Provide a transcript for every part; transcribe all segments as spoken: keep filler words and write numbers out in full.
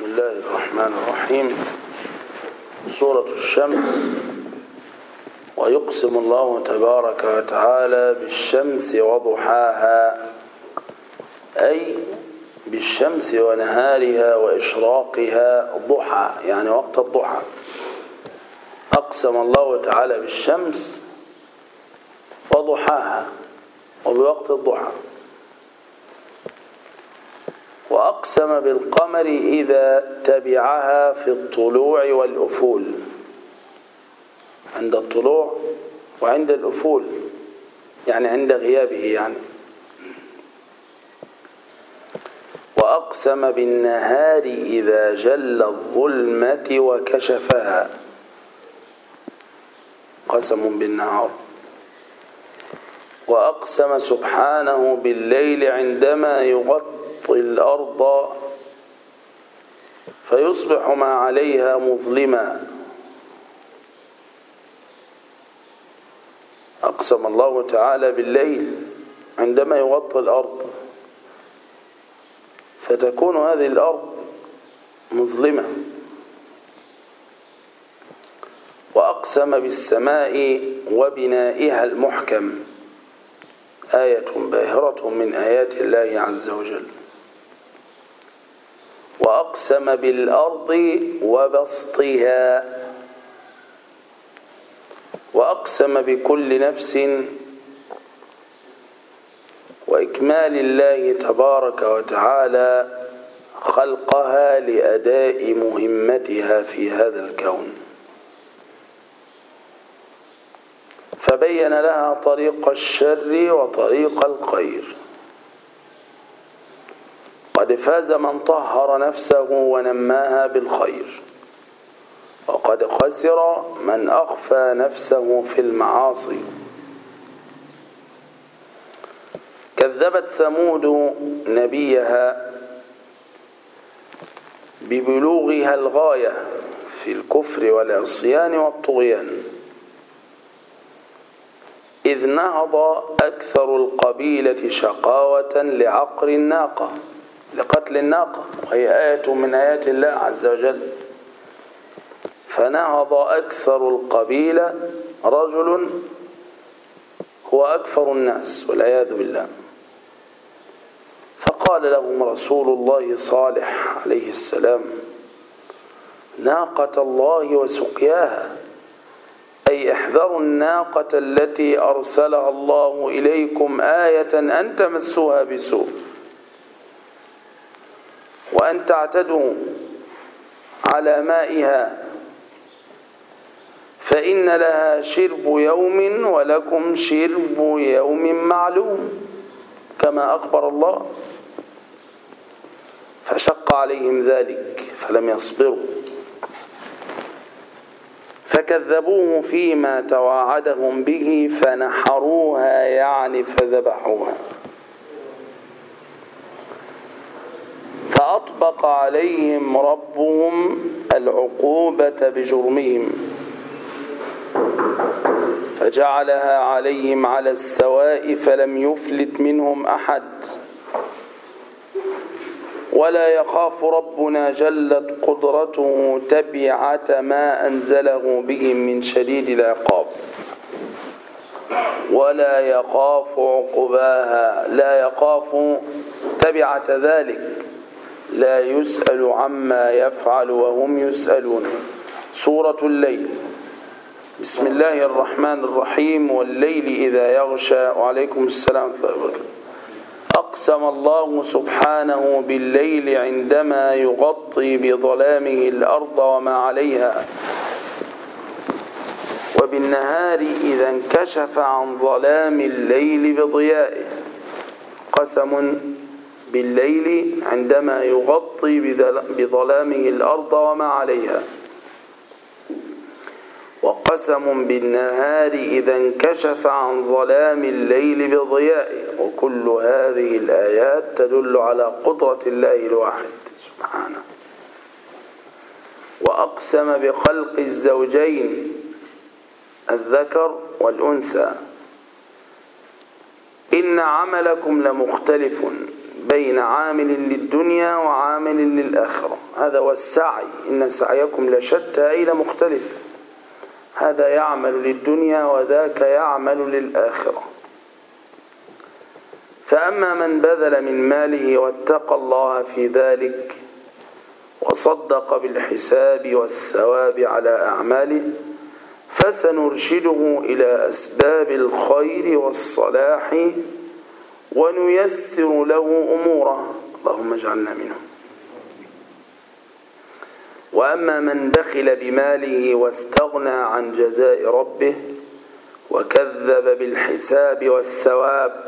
بسم الله الرحمن الرحيم. سورة الشمس. ويقسم الله تبارك وتعالى بالشمس وضحاها، أي بالشمس ونهارها وإشراقها ضحى، يعني وقت الضحى. أقسم الله تعالى بالشمس وضحاها وبوقت الضحى. وأقسم بالقمر إذا تبعها في الطلوع والأفول، عند الطلوع وعند الأفول، يعني عند غيابه يعني. وأقسم بالنهار إذا جل الظلمة وكشفها، قسم بالنهار. وأقسم سبحانه بالليل عندما يغطي الأرض فيصبح ما عليها مظلما. أقسم الله تعالى بالليل عندما يغطي الأرض فتكون هذه الأرض مظلمة. وأقسم بالسماء وبنائها المحكم، آية باهرة من آيات الله عز وجل. وأقسم بالأرض وبسطها. وأقسم بكل نفس وإكمال الله تبارك وتعالى خلقها لأداء مهمتها في هذا الكون، فبين لها طريق الشر وطريق الخير. قد فاز من طهر نفسه ونماها بالخير، وقد خسر من أخفى نفسه في المعاصي. كذبت ثمود نبيها ببلوغها الغاية في الكفر والعصيان والطغيان، إذ نهض أكثر القبيلة شقاوة لعقر الناقة، لقتل الناقة، وهي آية من آيات الله عز وجل. فنهض أكثر القبيلة، رجل هو أكثر الناس والعياذ بالله، فقال لهم رسول الله صالح عليه السلام: ناقة الله وسقياها، أي احذروا الناقة التي أرسلها الله إليكم آية أن تمسوها بسوء وأن تعتدوا على مائها، فإن لها شرب يوم ولكم شرب يوم معلوم، كما أخبر الله. فشق عليهم ذلك فلم يصبروا، فكذبوه فيما تواعدهم به فنحروها، يعني فذبحوها. فأطبق عليهم ربهم العقوبة بجرمهم، فجعلها عليهم على السواء فلم يفلت منهم أحد. ولا يخاف ربنا جلت قدرته تبعة ما أنزله بهم من شديد العقاب، ولا يخاف عقباها، لا يخاف تبعة ذلك، لا يسأل عما يفعل وهم يسألون. سورة الليل. بسم الله الرحمن الرحيم. والليل إذا يغشى. وعليكم السلام ورحمة الله وبركاته. أقسم الله سبحانه بالليل عندما يغطي بظلامه الأرض وما عليها، وبالنهار إذا انكشف عن ظلام الليل بضيائه. قسم بالليل عندما يغطي بظلامه الأرض وما عليها، وقسم بالنهار إذا انكشف عن ظلام الليل بضيائه. وكل هذه الآيات تدل على قدرة الله الواحد سبحانه. وأقسم بخلق الزوجين الذكر والأنثى، إن عملكم لمختلف بين عامل للدنيا وعامل للآخرة. هذا والسعي إن سعيكم لشتى أي لمختلف، هذا يعمل للدنيا وذاك يعمل للآخرة. فأما من بذل من ماله واتقى الله في ذلك وصدق بالحساب والثواب على أعماله فسنرشده إلى أسباب الخير والصلاح ونيسر له أموره، اللهم اجعلنا منهم. وأما من بخل بماله واستغنى عن جزاء ربه وكذب بالحساب والثواب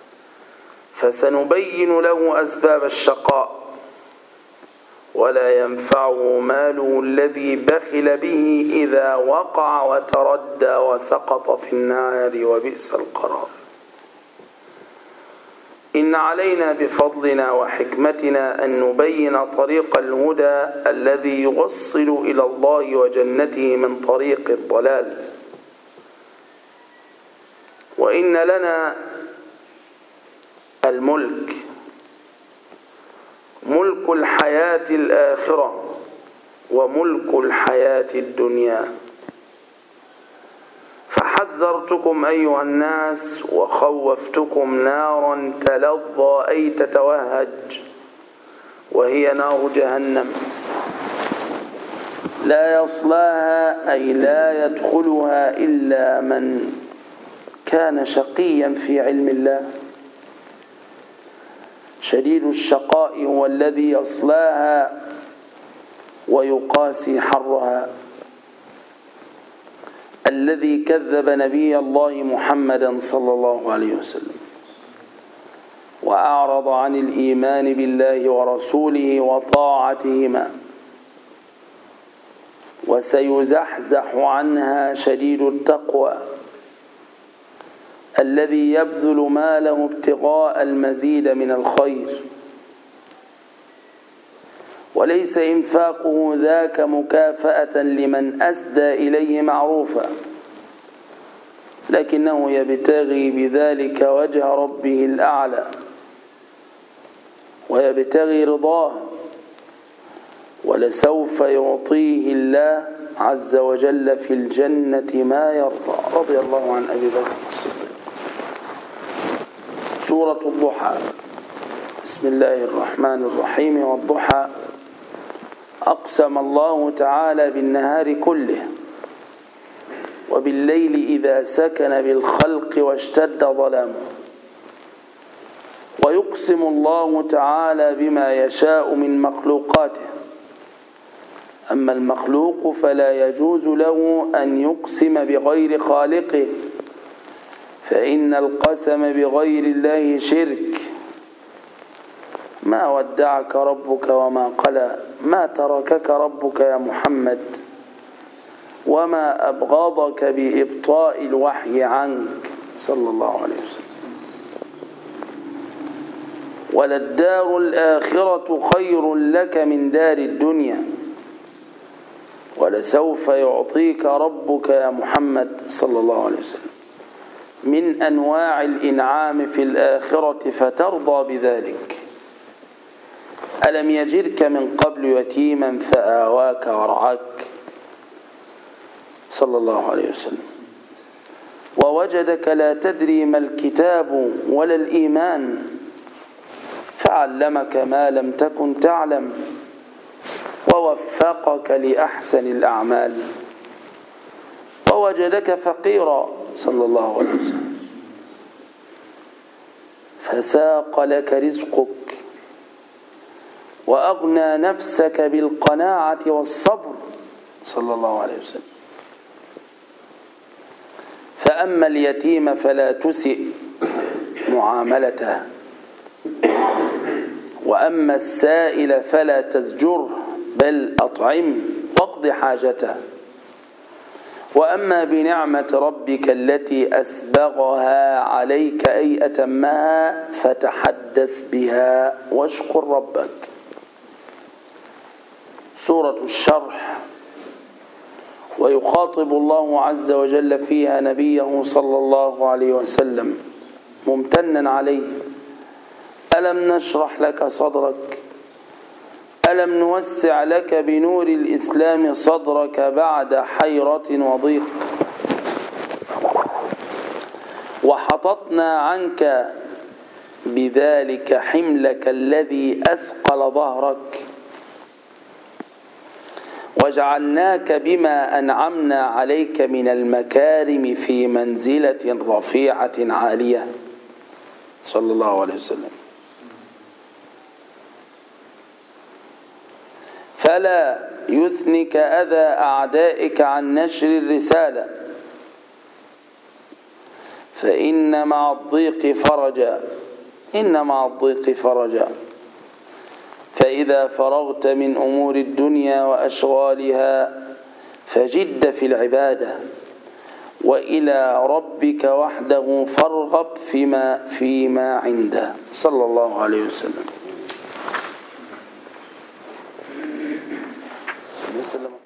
فسنبين له أسباب الشقاء ولا ينفعه ماله الذي بخل به إذا وقع وتردى وسقط في النار وبئس القرار. إن علينا بفضلنا وحكمتنا أن نبين طريق الهدى الذي يوصل إلى الله وجنته من طريق الضلال. وإن لنا الملك، ملك الحياة الآخرة وملك الحياة الدنيا. فحذرتكم أيها الناس وخوفتكم نارا تلظى أي تتوهج، وهي نار جهنم لا يصلاها أي لا يدخلها إلا من كان شقيا في علم الله. شديد الشقاء هو الذي يصلاها ويقاسي حرها، الذي كذب نبي الله محمدا صلى الله عليه وسلم وأعرض عن الإيمان بالله ورسوله وطاعتهما، وسيزحزح عنها شديد التقوى الذي يبذل ماله ابتغاء المزيد من الخير، وليس إنفاقه ذاك مكافأة لمن أسدى إليه معروفا، لكنه يبتغي بذلك وجه ربه الأعلى ويبتغي رضاه، ولسوف يعطيه الله عز وجل في الجنة ما يرضى. رضي الله عن أبي بكر الصديق. سورة الضحى. بسم الله الرحمن الرحيم. والضحى أقسم الله تعالى بالنهار كله وبالليل إذا سكن بالخلق واشتد ظلامه. ويقسم الله تعالى بما يشاء من مخلوقاته، أما المخلوق فلا يجوز له أن يقسم بغير خالقه، فإن القسم بغير الله شرك. ما ودعك ربك وما قلى، ما تركك ربك يا محمد، وما أبغضك بإبطاء الوحي عنك صلى الله عليه وسلم. وللدار الآخرة خير لك من دار الدنيا، ولسوف يعطيك ربك يا محمد صلى الله عليه وسلم من أنواع الإنعام في الآخرة فترضى بذلك. ألم يجدك من قبل يتيما فآواك ورعاك صلى الله عليه وسلم، ووجدك لا تدري ما الكتاب ولا الإيمان فعلمك ما لم تكن تعلم ووفقك لأحسن الأعمال، ووجدك فقيرا صلى الله عليه وسلم فساق لك رزقك وأغنى نفسك بالقناعة والصبر صلى الله عليه وسلم. فأما اليتيم فلا تسئ معاملته، وأما السائل فلا تزجره بل أطعمه واقض حاجته. وأما بنعمة ربك التي أسبغها عليك أي أتمها فتحدث بها واشكر ربك. سورة الشرح. ويخاطب الله عز وجل فيها نبيه صلى الله عليه وسلم ممتنا عليه: ألم نشرح لك صدرك، ألم نوسع لك بنور الإسلام صدرك بعد حيرة وضيق وحططنا عنك بذلك حملك الذي أثقل ظهرك وجعلناك بما أنعمنا عليك من المكارم في منزلة رفيعة عالية صلى الله عليه وسلم. فلا يثنك أذى أعدائك عن نشر الرسالة، فإن مع الضيق فرجا إن مع الضيق فرجا فإذا فرغت من أمور الدنيا وأشغالها فجد في العبادة، وإلى ربك وحده فارغب فيما, فيما عنده صلى الله عليه وسلم.